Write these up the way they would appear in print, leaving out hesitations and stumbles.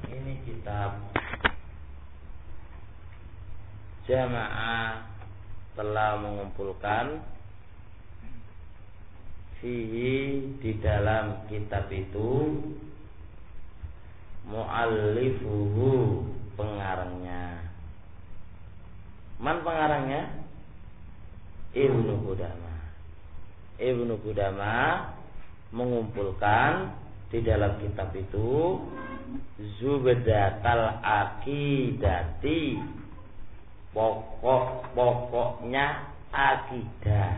Ini kitab Jamaah telah mengumpulkan fihi di dalam kitab itu mu'allifuhu pengarangnya. Man pengarangnya? Ibnu Qudamah. Ibnu Qudamah mengumpulkan di dalam kitab itu Zubdatal Aqidati, pokok-pokoknya akidah.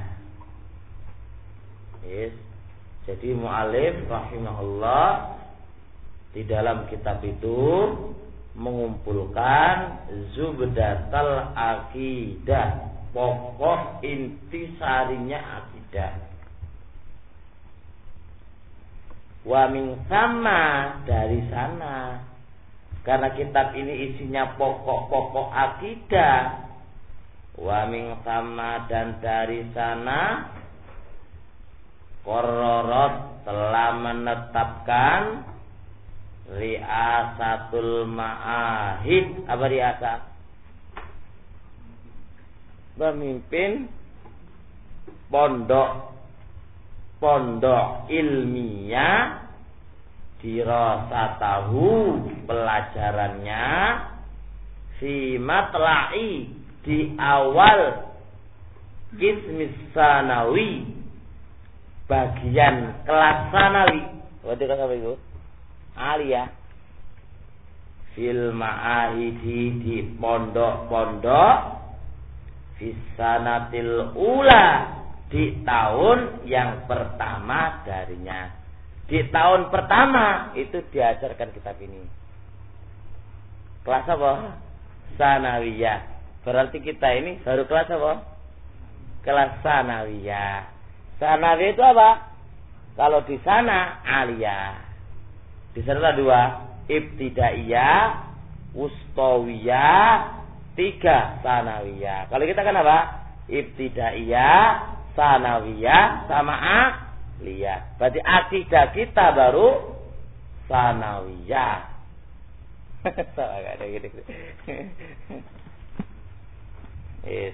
Yes. Jadi mu'alif rahimahullah di dalam kitab itu mengumpulkan Zubdatal Aqidah, pokok intisarinya akidah. Wa min sama, dari sana, karena kitab ini isinya pokok-pokok akidah. Wa min sama, dan dari sana Qarrarat telah menetapkan Riasatul Ma'ahid. Apa riasah? Pemimpin pondok ilmiah, dirasatahu pelajarannya, fi matla'i di awal qismis sanawi, bagian kelas sanawi. Berarti apa itu? Aliyah. Fil ma'ahidi, di pondok-pondok, fisanatil ula, di tahun yang pertama darinya. Di tahun pertama itu diajarkan kitab ini. Kelas apa? Sanawiyah. Berarti kita ini baru kelas apa? Kelas sanawiyah. Sanawiyah itu apa? Kalau di sana aliyah. Di sana dua, ibtidaiyah, wustawiyah, 3 sanawiyah. Kalau kita kan apa? Ibtidaiyah, sanawiyah, sama aliyah. Berarti akidah kita baru sanawiyah. Sama gak ada gitu. Yes.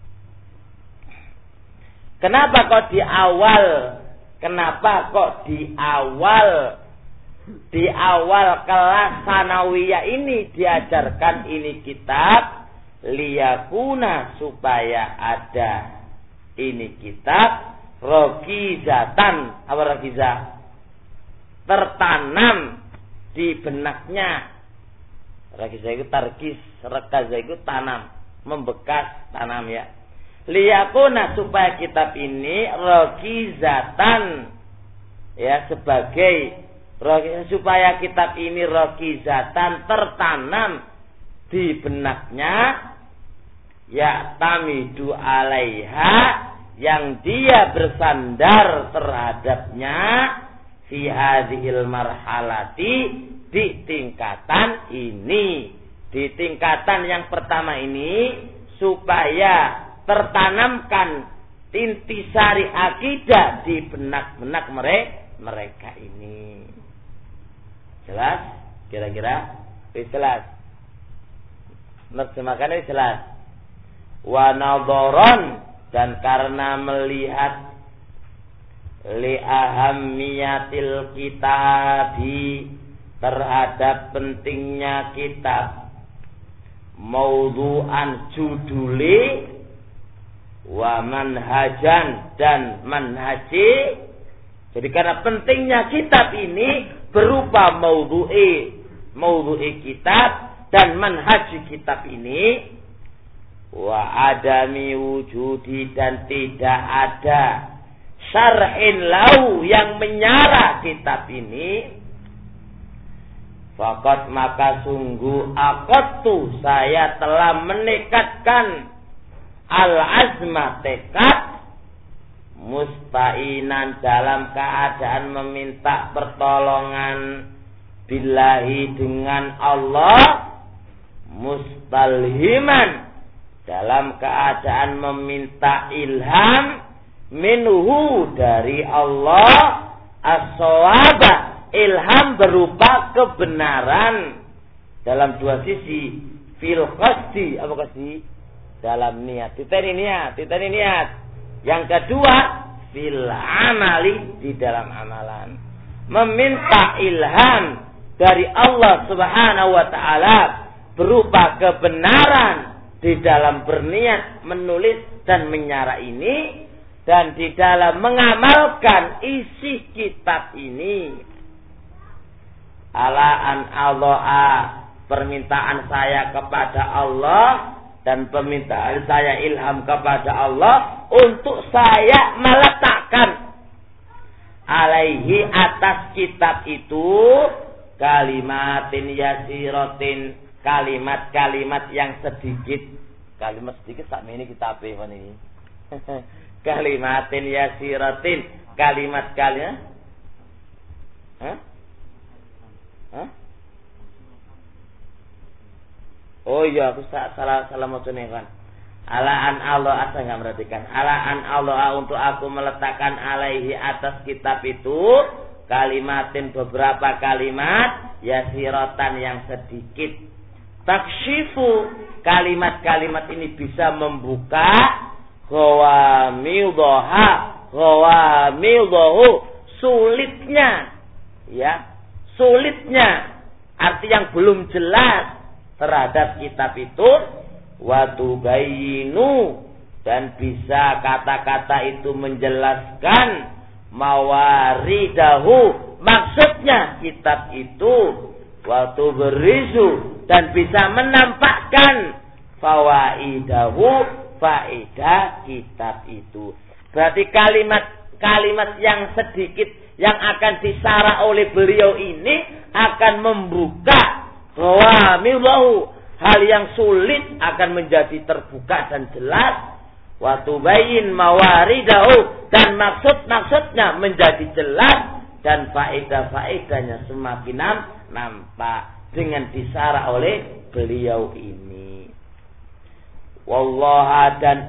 Kenapa kok di awal? Kenapa kok di awal? Di awal kelas sanawiyah ini diajarkan ini kitab, liyakuna, supaya ada ini kitab rokizatan. Apa rokizah? Tertanam di benaknya. Rokizah itu tarkis, rekazah itu tanam, membekas, tanam ya. Liyakuna, supaya kitab ini rokizatan, ya, sebagai supaya kitab ini rokizatan, tertanam di benaknya, ya tamidu alaiha, yang dia bersandar terhadapnya, fi hadhil marhalati, di tingkatan ini, di tingkatan yang pertama ini, supaya tertanamkan intisari akidah di benak-benak mereka ini. Jelas? Kira-kira jelas. Terjemahkannya jelas. Wa nadharan, dan karena melihat li ahammiyatil kitabi, terhadap pentingnya kitab, maudhu'an, juduli, wa manhajan, dan manhaji. Jadi karena pentingnya kitab ini berupa maudhu'i kitab dan manhaj kitab ini, wa adami wujudi, dan tidak ada syarhin lau, yang menyarah kitab ini, faqad, maka sungguh, aqadtu, saya telah menekadkan, al-azma, tekad, musta'inan, dalam keadaan meminta pertolongan, billahi, dengan Allah, mustalhiman, dalam keadaan meminta ilham, minhu, dari Allah, as-shawaba, ilham berupa kebenaran, dalam dua sisi, fil qasdi, apa qasdi? Dalam niat. Titeni niat. Yang kedua, fil amali, di dalam amalan. Meminta ilham dari Allah Subhanahu wa taala berupa kebenaran di dalam berniat menulis dan menyara ini, dan di dalam mengamalkan isi kitab ini. Ala an Allah, permintaan saya kepada Allah dan permintaan saya ilham kepada Allah untuk saya meletakkan alaihi, atas kitab itu, kalimatin yasiratin, kalimat-kalimat yang sedikit. Kalimat sedikit sak ini kitab ini. Kalimatin yasiratin, kalimat-kalimat. Oh iya, aku salah maksudnya kan. Alaan Allah, asa nggak merhatikan. Alaan Allah, untuk aku meletakkan alaihi, atas kitab itu, kalimatin, beberapa kalimat, yasiratan, yang sedikit. Takshifu, kalimat-kalimat ini bisa membuka ghawamidhahu, sulitnya, ya, sulitnya, arti yang belum jelas terhadap kitab itu, watubayinu, dan bisa kata-kata itu menjelaskan mawaridahu, maksudnya kitab itu, watuberizu, dan bisa menampakkan fawaidahu, faedah kitab itu. Berarti kalimat-kalimat yang sedikit yang akan disarah oleh beliau ini akan membuka ghawamidhahu, hal yang sulit akan menjadi terbuka dan jelas. Watubayin mawaridahu, dan maksud-maksudnya menjadi jelas, dan faedah-faedahnya semakin nampak dengan disarah oleh beliau ini. Wallaha dan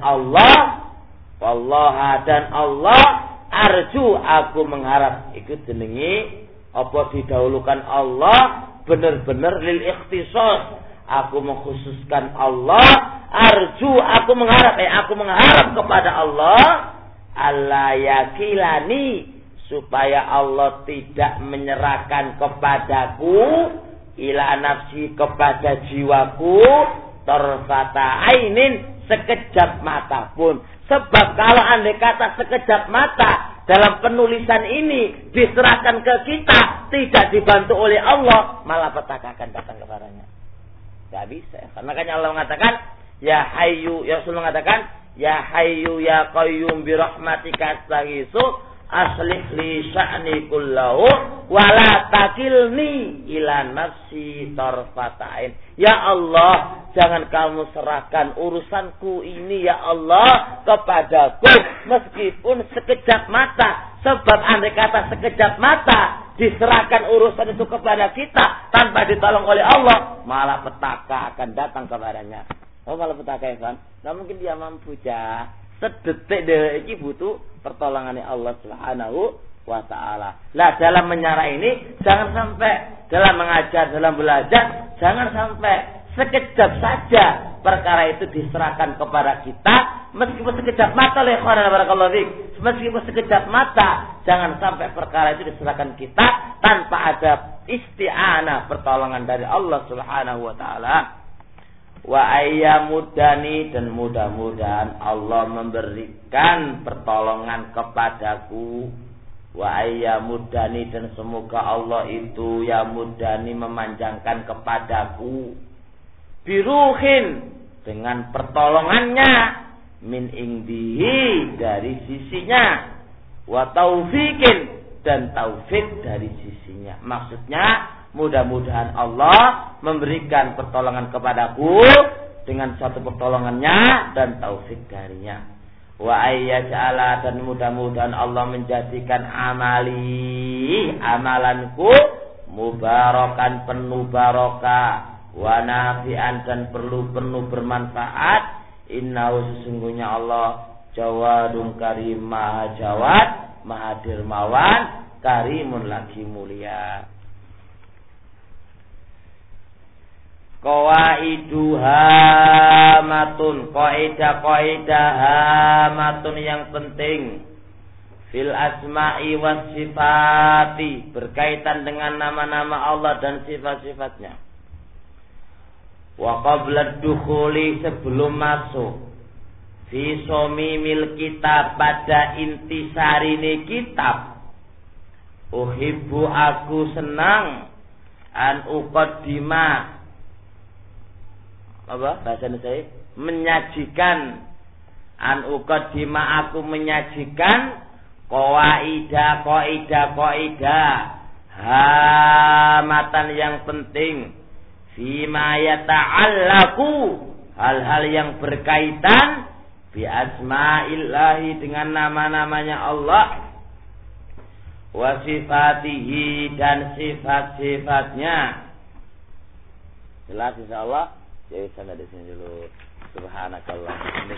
Allah, arju, aku mengharap. Ikut jenengi apa didahulukan Allah, benar-benar lil ikhtisas, aku mengkhususkan Allah. Arju, aku mengharap kepada Allah, alla yakilani, supaya Allah tidak menyerahkan kepadaku, ila nafsi, kepada jiwaku, tarfata ainin, sekejap mata pun. Sebab kalau andai kata sekejap mata dalam penulisan ini diserahkan ke kita, tidak dibantu oleh Allah, malah petaka akan datang kepadanya. Tidak bisa. Karena kan Allah mengatakan, ya hayyu, ya Rasul mengatakan, ya hayyu ya qayyum bi rahmatika astaghiitsu aslih li sya'ni kullahu wa la takilni ila nafsi tarfatain. Ya Allah, jangan kamu serahkan urusanku ini ya Allah kepadaku meskipun sekejap mata. Sebab andai kata sekejap mata diserahkan urusan itu kepada kita tanpa ditolong oleh Allah, malah petaka akan datang kepadanya. Oh, malah petaka ya kan? Nah, mungkin dia mampu ya. Sedetik deh ini butuh pertolongannya Allah Subhanahu wa taala. Lah dalam menyarah ini jangan sampai, dalam mengajar, dalam belajar jangan sampai sekejap saja perkara itu diserahkan kepada kita, meskipun sekejap mata, oleh khairan barakallahu fiik. Meskipun sekejap mata, jangan sampai perkara itu diserahkan kita tanpa ada isti'anah, pertolongan dari Allah Subhanahu wa taala. Wa ayyamudani, dan mudah-mudahan Allah memberikan pertolongan kepadaku. Wa ayyamudani, dan semoga Allah itu ya mudani, memanjangkan kepadaku, biruhin, dengan pertolongannya, min indihi, dari sisinya, wa taufikin, dan taufik dari sisinya. Maksudnya mudah-mudahan Allah memberikan pertolongan kepadaku dengan satu pertolongannya dan taufik darinya. Wa ayyaj'ala, dan mudah-mudahan Allah menjadikan amalanku mubarakan, penuh barokah, wa nafi'an, dan penuh bermanfaat. Innahu, sesungguhnya Allah jawadun karim, maha jawad, maha dermawan, karimun lagi mulia. qawaidu hamatun, kaidah-kaidah hamatun yang penting fil asma'i was sifati, berkaitan dengan nama-nama Allah dan sifat-sifatnya. Wa qabla dukhuli, sebelum masuk fi somimil kitab, pada intisarine kitab, uhibbu, aku senang, an uqaddima, apa bahasanya saya, menyajikan, an uqaddima, aku menyajikan qawaidah hamatan yang penting fima yata'allaku, hal-hal yang berkaitan bi asma'illahi, dengan nama-namanya Allah, wa sifatihi, dan sifat-sifatnya. Jelas insyaallah. Jadi sampai di sini dulu. Subhanakallah.